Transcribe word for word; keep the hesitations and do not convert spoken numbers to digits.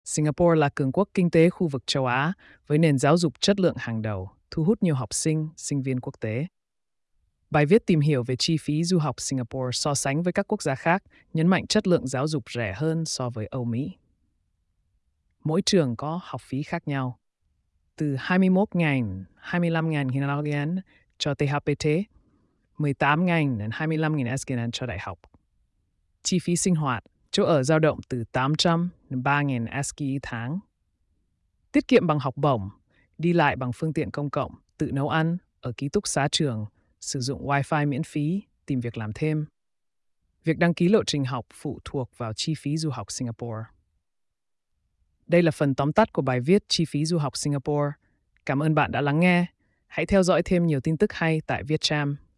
Singapore là cường quốc kinh tế khu vực châu Á với nền giáo dục chất lượng hàng đầu, thu hút nhiều học sinh, sinh viên quốc tế. Bài viết tìm hiểu về chi phí du học Singapore so sánh với các quốc gia khác, nhấn mạnh chất lượng giáo dục rẻ hơn so với Âu Mỹ. Mỗi trường có học phí khác nhau, từ hai mươi mốt nghìn, hai mươi lăm nghìn yen cho tê hát pê tê, mười tám nghìn đến hai mươi lăm nghìn ét ca cho đại học. Chi phí sinh hoạt, chỗ ở dao động từ tám trăm đến ba nghìn ét ca tháng. Tiết kiệm bằng học bổng, đi lại bằng phương tiện công cộng, tự nấu ăn, ở ký túc xá trường, sử dụng Wi-Fi miễn phí, tìm việc làm thêm. Việc đăng ký lộ trình học phụ thuộc vào chi phí du học Singapore. Đây là phần tóm tắt của bài viết Chi phí du học Singapore. Cảm ơn bạn đã lắng nghe. Hãy theo dõi thêm nhiều tin tức hay tại Vietcham.